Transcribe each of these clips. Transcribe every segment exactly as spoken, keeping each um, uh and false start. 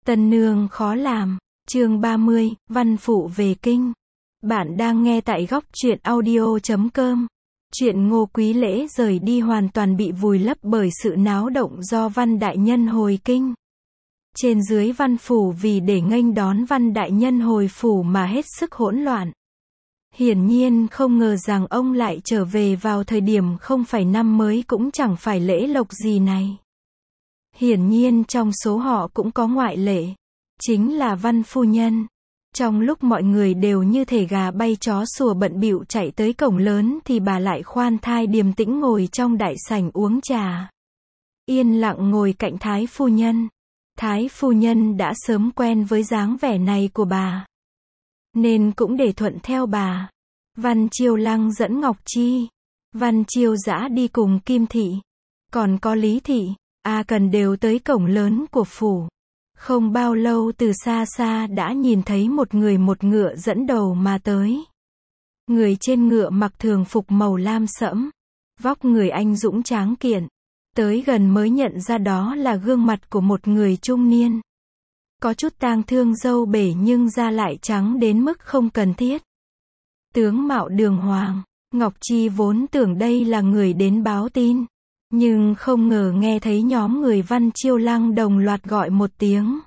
Tân nương khó làm. Chương ba mươi, văn phụ về kinh. Bạn đang nghe tại góc truyện audio chấm com. Chuyện Ngô Quý Lễ rời đi hoàn toàn bị vùi lấp bởi sự náo động do Văn đại nhân hồi kinh. Trên dưới văn phủ vì để nghênh đón Văn đại nhân hồi phủ mà hết sức hỗn loạn. Hiển nhiên không ngờ rằng ông lại trở về vào thời điểm không phải năm mới cũng chẳng phải lễ lộc gì này. Hiển nhiên trong số họ cũng có ngoại lệ, chính là Văn phu nhân. Trong lúc mọi người đều như thể gà bay chó sủa bận bịu chạy tới cổng lớn thì bà lại khoan thai điềm tĩnh ngồi trong đại sảnh uống trà. Yên lặng ngồi cạnh Thái phu nhân. Thái phu nhân đã sớm quen với dáng vẻ này của bà, nên cũng để thuận theo bà. Văn Chiêu Lăng dẫn Ngọc Chi, Văn Chiêu Dã đi cùng Kim Thị, còn có Lý Thị, A Cần đều tới cổng lớn của phủ. Không bao lâu từ xa xa đã nhìn thấy một người một ngựa dẫn đầu mà tới. Người trên ngựa mặc thường phục màu lam sẫm, vóc người anh dũng tráng kiện. Tới gần mới nhận ra đó là gương mặt của một người trung niên. Có chút tang thương râu bể nhưng da lại trắng đến mức không cần thiết. Tướng mạo đường hoàng, Ngọc Chi vốn tưởng đây là người đến báo tin. Nhưng không ngờ nghe thấy nhóm người Văn Chiêu Lăng đồng loạt gọi một tiếng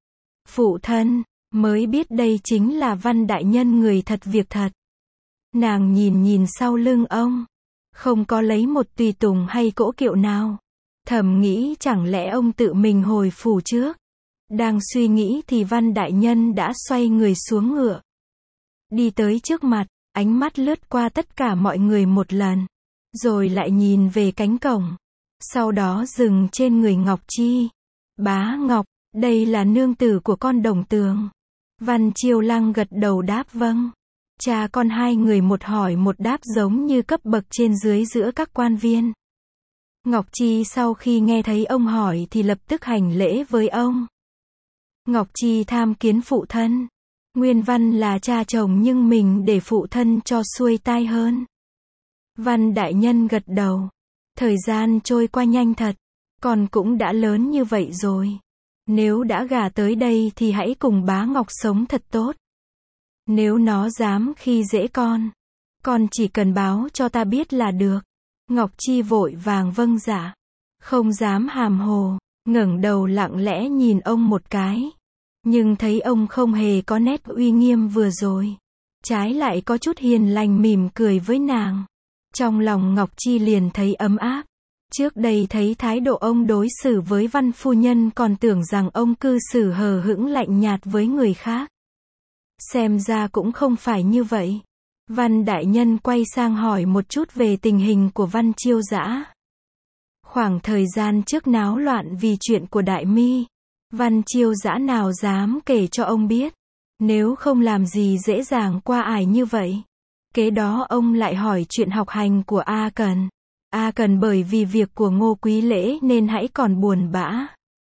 phụ thân, mới biết đây chính là Văn đại nhân người thật việc thật. Nàng nhìn nhìn sau lưng ông, không có lấy một tùy tùng hay cỗ kiệu nào. Thầm nghĩ chẳng lẽ ông tự mình hồi phủ trước. Đang suy nghĩ thì Văn đại nhân đã xoay người xuống ngựa, đi tới trước mặt, ánh mắt lướt qua tất cả mọi người một lần, rồi lại nhìn về cánh cổng, sau đó dừng trên người Ngọc Chi. Bá Ngọc, đây là nương tử của con Đồng Tường. Văn Chiêu Lăng gật đầu đáp vâng. Cha con hai người một hỏi một đáp giống như cấp bậc trên dưới giữa các quan viên. Ngọc Chi sau khi nghe thấy ông hỏi thì lập tức hành lễ với ông. Ngọc Chi tham kiến phụ thân. Nguyên Văn là cha chồng nhưng mình để phụ thân cho xuôi tai hơn. Văn đại nhân gật đầu. Thời gian trôi qua nhanh thật. Con cũng đã lớn như vậy rồi. Nếu đã gả tới đây thì hãy cùng bá Ngọc sống thật tốt. Nếu nó dám khi dễ con, con chỉ cần báo cho ta biết là được. Ngọc Chi vội vàng vâng dạ, không dám hàm hồ, ngẩng đầu lặng lẽ nhìn ông một cái. Nhưng thấy ông không hề có nét uy nghiêm vừa rồi, trái lại có chút hiền lành mỉm cười với nàng. Trong lòng Ngọc Chi liền thấy ấm áp. Trước đây thấy thái độ ông đối xử với Văn phu nhân còn tưởng rằng ông cư xử hờ hững lạnh nhạt với người khác. Xem ra cũng không phải như vậy. Văn đại nhân quay sang hỏi một chút về tình hình của Văn Chiêu Dã. Khoảng thời gian trước náo loạn vì chuyện của Đại Mi, Văn Chiêu Dã nào dám kể cho ông biết. Nếu không làm gì dễ dàng qua ải như vậy. Kế đó ông lại hỏi chuyện học hành của A Cần. A Cần bởi vì việc của Ngô Quý Lễ nên hãy còn buồn bã.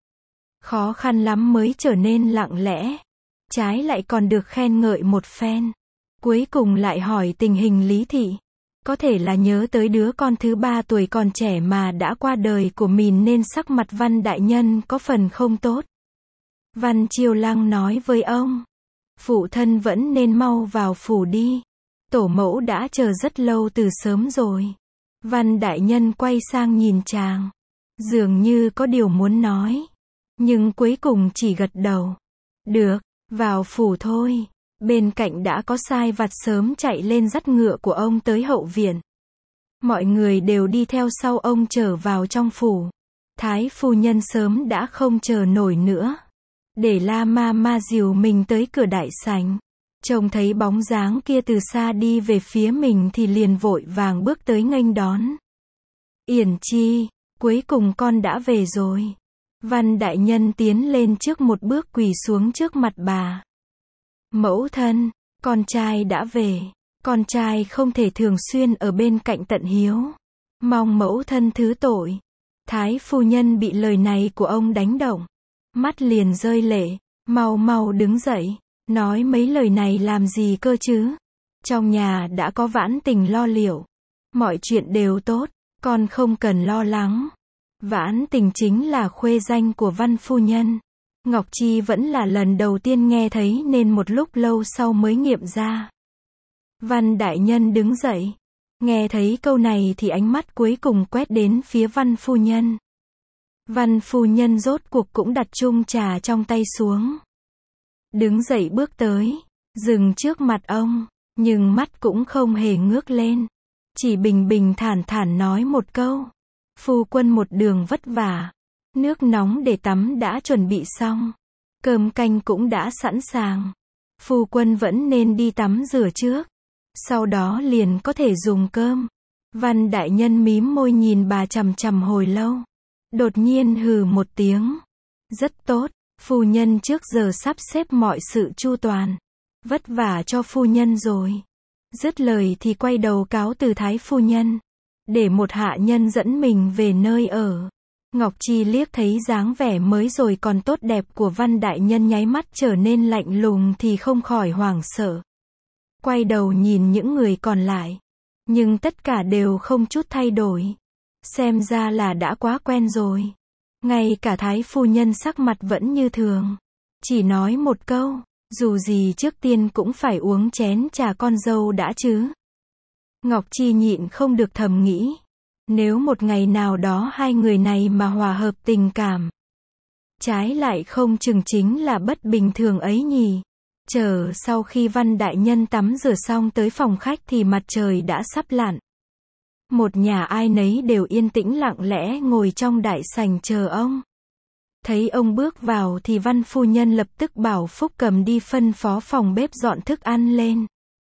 Khó khăn lắm mới trở nên lặng lẽ. Trái lại còn được khen ngợi một phen. Cuối cùng lại hỏi tình hình Lý Thị. Có thể là nhớ tới đứa con thứ ba tuổi còn trẻ mà đã qua đời của mình nên sắc mặt Văn đại nhân có phần không tốt. Văn Chiêu Lăng nói với ông. Phụ thân vẫn nên mau vào phủ đi. Tổ mẫu đã chờ rất lâu từ sớm rồi. Văn đại nhân quay sang nhìn chàng. Dường như có điều muốn nói. Nhưng cuối cùng chỉ gật đầu. Được, vào phủ thôi. Bên cạnh đã có sai vặt sớm chạy lên dắt ngựa của ông tới hậu viện. Mọi người đều đi theo sau ông trở vào trong phủ. Thái phu nhân sớm đã không chờ nổi nữa. Để La Ma Ma dìu mình tới cửa đại sảnh. Trông thấy bóng dáng kia từ xa đi về phía mình thì liền vội vàng bước tới nghênh đón. Yển Chi, cuối cùng con đã về rồi. Văn đại nhân tiến lên trước một bước quỳ xuống trước mặt bà. Mẫu thân, con trai đã về. Con trai không thể thường xuyên ở bên cạnh tận hiếu. Mong mẫu thân thứ tội. Thái phu nhân bị lời này của ông đánh động. Mắt liền rơi lệ. Mau mau đứng dậy. Nói mấy lời này làm gì cơ chứ? Trong nhà đã có Vãn Tình lo liệu. Mọi chuyện đều tốt. Con không cần lo lắng. Vãn Tình chính là khuê danh của Văn phu nhân. Ngọc Chi vẫn là lần đầu tiên nghe thấy nên một lúc lâu sau mới nghiệm ra. Văn đại nhân đứng dậy. Nghe thấy câu này thì ánh mắt cuối cùng quét đến phía văn phu nhân. Văn phu nhân rốt cuộc cũng đặt chung trà trong tay xuống. Đứng dậy bước tới, dừng trước mặt ông, nhưng mắt cũng không hề ngước lên. Chỉ bình bình thản thản nói một câu. Phu quân một đường vất vả. Nước nóng để tắm đã chuẩn bị xong. Cơm canh cũng đã sẵn sàng. Phu quân vẫn nên đi tắm rửa trước. Sau đó liền có thể dùng cơm. Văn đại nhân mím môi nhìn bà chằm chằm hồi lâu. Đột nhiên hừ một tiếng. Rất tốt, phu nhân trước giờ sắp xếp mọi sự chu toàn. Vất vả cho phu nhân rồi. Dứt lời thì quay đầu cáo từ thái phu nhân. Để một hạ nhân dẫn mình về nơi ở. Ngọc Chi liếc thấy dáng vẻ mới rồi còn tốt đẹp của văn đại nhân nháy mắt trở nên lạnh lùng thì không khỏi hoảng sợ. Quay đầu nhìn những người còn lại. Nhưng tất cả đều không chút thay đổi. Xem ra là đã quá quen rồi. Ngay cả thái phu nhân sắc mặt vẫn như thường. Chỉ nói một câu, dù gì trước tiên cũng phải uống chén trà con dâu đã chứ. Ngọc Chi nhịn không được thầm nghĩ. Nếu một ngày nào đó hai người này mà hòa hợp tình cảm. Trái lại không chừng chính là bất bình thường ấy nhỉ. Chờ sau khi văn đại nhân tắm rửa xong tới phòng khách thì mặt trời đã sắp lặn. Một nhà ai nấy đều yên tĩnh lặng lẽ ngồi trong đại sảnh chờ ông. Thấy ông bước vào thì văn phu nhân lập tức bảo Phúc Cầm đi phân phó phòng bếp dọn thức ăn lên.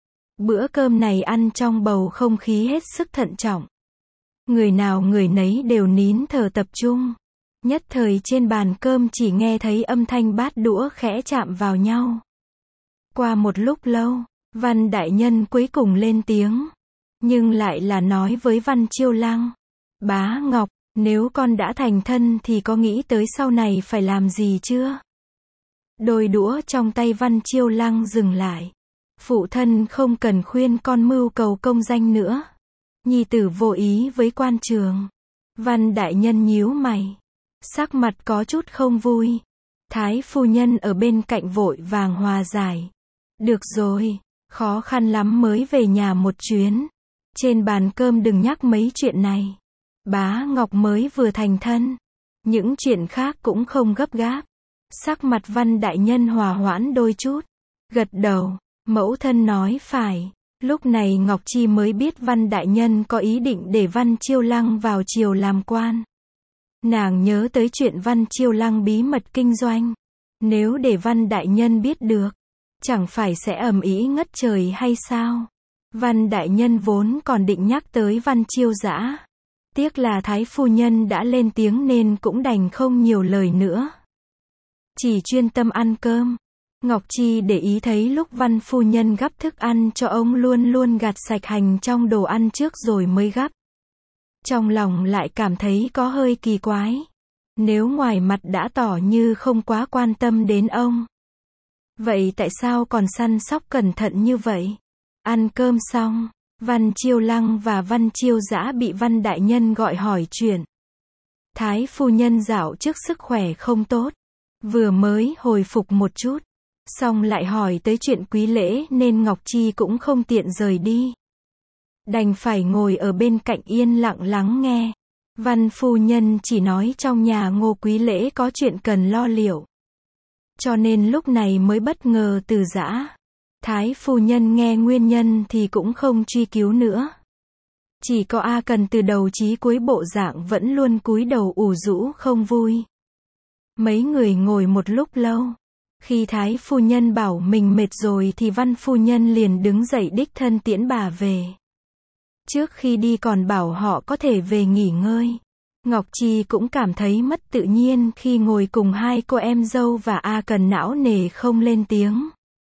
Bữa cơm này ăn trong bầu không khí hết sức thận trọng. Người nào người nấy đều nín thở tập trung. Nhất thời trên bàn cơm chỉ nghe thấy âm thanh bát đũa khẽ chạm vào nhau. Qua một lúc lâu, văn đại nhân cuối cùng lên tiếng. Nhưng lại là nói với văn Chiêu Lăng. Bá Ngọc, nếu con đã thành thân thì có nghĩ tới sau này phải làm gì chưa? Đôi đũa trong tay văn Chiêu Lăng dừng lại. Phụ thân không cần khuyên con mưu cầu công danh nữa. Nhi tử vô ý với quan trường. Văn đại nhân nhíu mày. Sắc mặt có chút không vui. Thái phu nhân ở bên cạnh vội vàng hòa giải. Được rồi, khó khăn lắm mới về nhà một chuyến. Trên bàn cơm đừng nhắc mấy chuyện này. Bá Ngọc mới vừa thành thân. Những chuyện khác cũng không gấp gáp. Sắc mặt văn đại nhân hòa hoãn đôi chút. Gật đầu, mẫu thân nói phải. Lúc này Ngọc Chi mới biết văn đại nhân có ý định để văn Chiêu Lăng vào triều làm quan. Nàng nhớ tới chuyện văn Chiêu Lăng bí mật kinh doanh. Nếu để văn đại nhân biết được, chẳng phải sẽ ầm ĩ ngất trời hay sao? Văn đại nhân vốn còn định nhắc tới văn Chiêu Dã. Tiếc là thái phu nhân đã lên tiếng nên cũng đành không nhiều lời nữa. Chỉ chuyên tâm ăn cơm. Ngọc Chi để ý thấy lúc văn phu nhân gắp thức ăn cho ông luôn luôn gạt sạch hành trong đồ ăn trước rồi mới gắp. Trong lòng lại cảm thấy có hơi kỳ quái. Nếu ngoài mặt đã tỏ như không quá quan tâm đến ông. Vậy tại sao còn săn sóc cẩn thận như vậy? Ăn cơm xong, văn Chiêu Lăng và văn Chiêu Dã bị văn đại nhân gọi hỏi chuyện. Thái phu nhân dạo trước sức khỏe không tốt. Vừa mới hồi phục một chút. Xong lại hỏi tới chuyện quý lễ nên Ngọc Chi cũng không tiện rời đi. Đành phải ngồi ở bên cạnh yên lặng lắng nghe. Văn phu nhân chỉ nói trong nhà Ngô quý lễ có chuyện cần lo liệu. Cho nên lúc này mới bất ngờ từ giã. Thái phu nhân nghe nguyên nhân thì cũng không truy cứu nữa. Chỉ có A Cần từ đầu chí cuối bộ dạng vẫn luôn cúi đầu ủ rũ không vui. Mấy người ngồi một lúc lâu. Khi thái phu nhân bảo mình mệt rồi thì văn phu nhân liền đứng dậy đích thân tiễn bà về. Trước khi đi còn bảo họ có thể về nghỉ ngơi. Ngọc Chi cũng cảm thấy mất tự nhiên khi ngồi cùng hai cô em dâu và A Cần não nề không lên tiếng.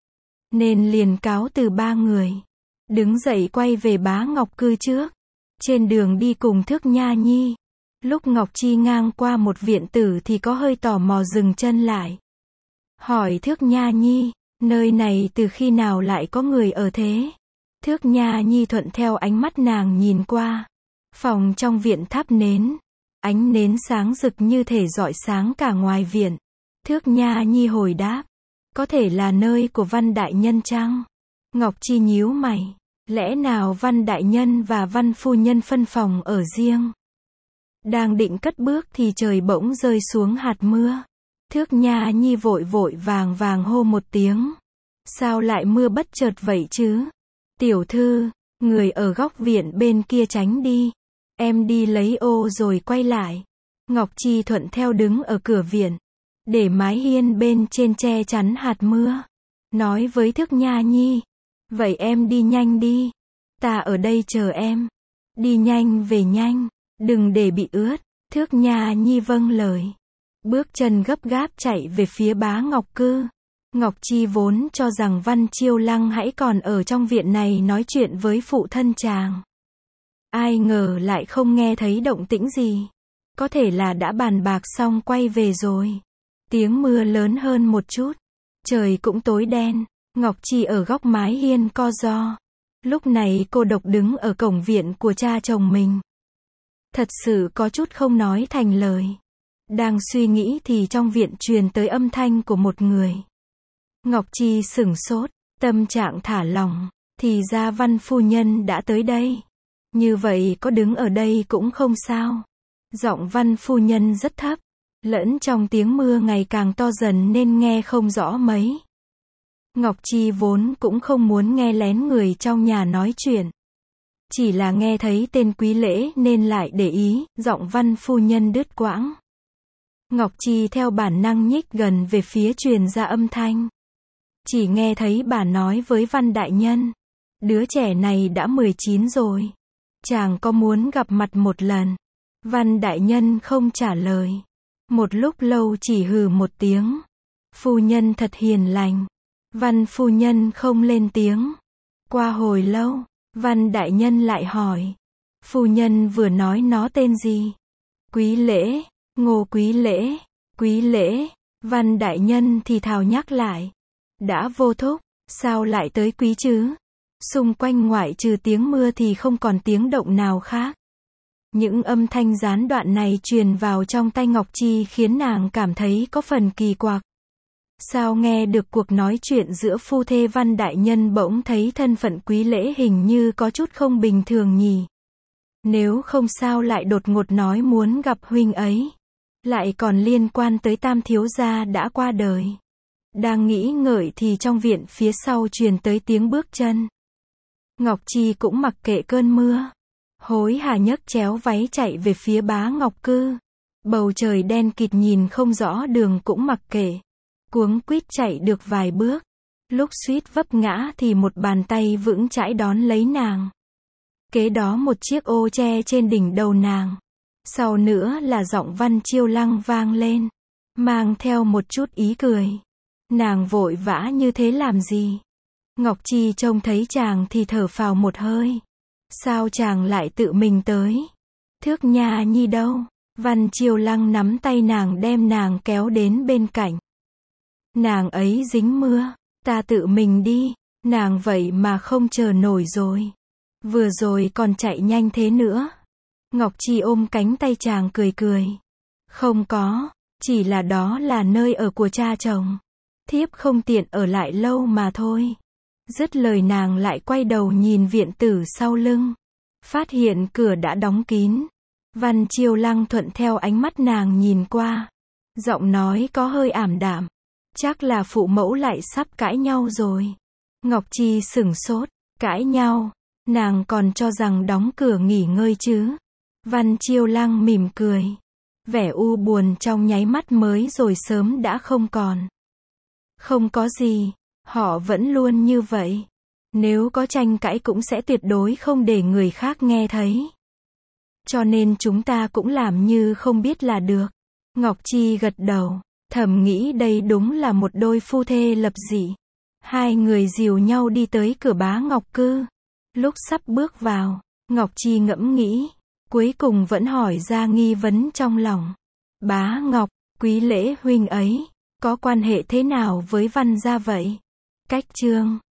Nên liền cáo từ ba người. Đứng dậy quay về Bá Ngọc cư trước. Trên đường đi cùng Thước Nha Nhi. Lúc Ngọc Chi ngang qua một viện tử thì có hơi tò mò dừng chân lại. Hỏi Thước Nha Nhi, nơi này từ khi nào lại có người ở thế? Thước Nha Nhi thuận theo ánh mắt nàng nhìn qua. Phòng trong viện thắp nến. Ánh nến sáng rực như thể rọi sáng cả ngoài viện. Thước Nha Nhi hồi đáp. Có thể là nơi của Văn đại nhân chăng? Ngọc Chi nhíu mày. Lẽ nào Văn đại nhân và Văn phu nhân phân phòng ở riêng? Đang định cất bước thì trời bỗng rơi xuống hạt mưa. Thước Nha Nhi vội vội vàng vàng hô một tiếng. Sao lại mưa bất chợt vậy chứ? Tiểu thư, người ở góc viện bên kia tránh đi. Em đi lấy ô rồi quay lại. Ngọc Chi thuận theo đứng ở cửa viện. Để mái hiên bên trên che chắn hạt mưa. Nói với Thước Nha Nhi. Vậy em đi nhanh đi. Ta ở đây chờ em. Đi nhanh về nhanh. Đừng để bị ướt. Thước Nha Nhi vâng lời. Bước chân gấp gáp chạy về phía Bá Ngọc Cư. Ngọc Chi vốn cho rằng Văn Chiêu Lăng hãy còn ở trong viện này nói chuyện với phụ thân chàng. Ai ngờ lại không nghe thấy động tĩnh gì. Có thể là đã bàn bạc xong quay về rồi. Tiếng mưa lớn hơn một chút. Trời cũng tối đen. Ngọc Chi ở góc mái hiên co ro. Lúc này cô độc đứng ở cổng viện của cha chồng mình. Thật sự có chút không nói thành lời. Đang suy nghĩ thì trong viện truyền tới âm thanh của một người. Ngọc Chi sửng sốt, tâm trạng thả lỏng. Thì ra Văn phu nhân đã tới đây. Như vậy có đứng ở đây cũng không sao. Giọng Văn phu nhân rất thấp. Lẫn trong tiếng mưa ngày càng to dần nên nghe không rõ mấy. Ngọc Chi vốn cũng không muốn nghe lén người trong nhà nói chuyện. Chỉ là nghe thấy tên Quý Lễ nên lại để ý, giọng Văn phu nhân đứt quãng. Ngọc Chi theo bản năng nhích gần về phía truyền ra âm thanh. Chỉ nghe thấy bà nói với Văn đại nhân. Đứa trẻ này đã mười chín rồi. Chàng có muốn gặp mặt một lần? Văn đại nhân không trả lời. Một lúc lâu chỉ hừ một tiếng. Phu nhân thật hiền lành. Văn phu nhân không lên tiếng. Qua hồi lâu, Văn đại nhân lại hỏi. Phu nhân vừa nói nó tên gì? Quý Lễ, Ngô Quý Lễ, Quý Lễ. Văn đại nhân thì thào nhắc lại. Đã vô thúc, sao lại tới quý chứ? Xung quanh ngoại trừ tiếng mưa thì không còn tiếng động nào khác. Những âm thanh gián đoạn này truyền vào trong tai Ngọc Chi khiến nàng cảm thấy có phần kỳ quặc. Sao nghe được cuộc nói chuyện giữa phu thê Văn đại nhân bỗng thấy thân phận Quý Lễ hình như có chút không bình thường nhỉ? Nếu không sao lại đột ngột nói muốn gặp huynh ấy. Lại còn liên quan tới Tam thiếu gia đã qua đời. Đang nghĩ ngợi thì trong viện phía sau truyền tới tiếng bước chân. Ngọc Chi cũng mặc kệ cơn mưa. Hối hả nhấc chéo váy chạy về phía Bá Ngọc Cư. Bầu trời đen kịt nhìn không rõ đường cũng mặc kệ. Cuống quýt chạy được vài bước. Lúc suýt vấp ngã thì một bàn tay vững chãi đón lấy nàng. Kế đó một chiếc ô che trên đỉnh đầu nàng. Sau nữa là giọng Văn Chiêu Lăng vang lên. Mang theo một chút ý cười. Nàng vội vã như thế làm gì? Ngọc Chi trông thấy chàng thì thở phào một hơi. Sao chàng lại tự mình tới? Thước Nha Nhi đâu? Văn Chiêu Lăng nắm tay nàng đem nàng kéo đến bên cạnh. Nàng ấy dính mưa. Ta tự mình đi. Nàng vậy mà không chờ nổi rồi. Vừa rồi còn chạy nhanh thế nữa. Ngọc Chi ôm cánh tay chàng cười cười. Không có. Chỉ là đó là nơi ở của cha chồng. Thiếp không tiện ở lại lâu mà thôi. Dứt lời nàng lại quay đầu nhìn viện tử sau lưng. Phát hiện cửa đã đóng kín. Văn Chiêu Lăng thuận theo ánh mắt nàng nhìn qua. Giọng nói có hơi ảm đạm. Chắc là phụ mẫu lại sắp cãi nhau rồi. Ngọc Chi sửng sốt. Cãi nhau? Nàng còn cho rằng đóng cửa nghỉ ngơi chứ. Văn Chiêu Lăng mỉm cười. Vẻ u buồn trong nháy mắt mới rồi sớm đã không còn. Không có gì. Họ vẫn luôn như vậy. Nếu có tranh cãi cũng sẽ tuyệt đối không để người khác nghe thấy. Cho nên chúng ta cũng làm như không biết là được. Ngọc Chi gật đầu. Thầm nghĩ đây đúng là một đôi phu thê lập dị. Hai người dìu nhau đi tới cửa Bá Ngọc Cư. Lúc sắp bước vào, Ngọc Chi ngẫm nghĩ. Cuối cùng vẫn hỏi ra nghi vấn trong lòng. Bá Ngọc, Quý Lễ huynh ấy, có quan hệ thế nào với Văn gia vậy? Cách chương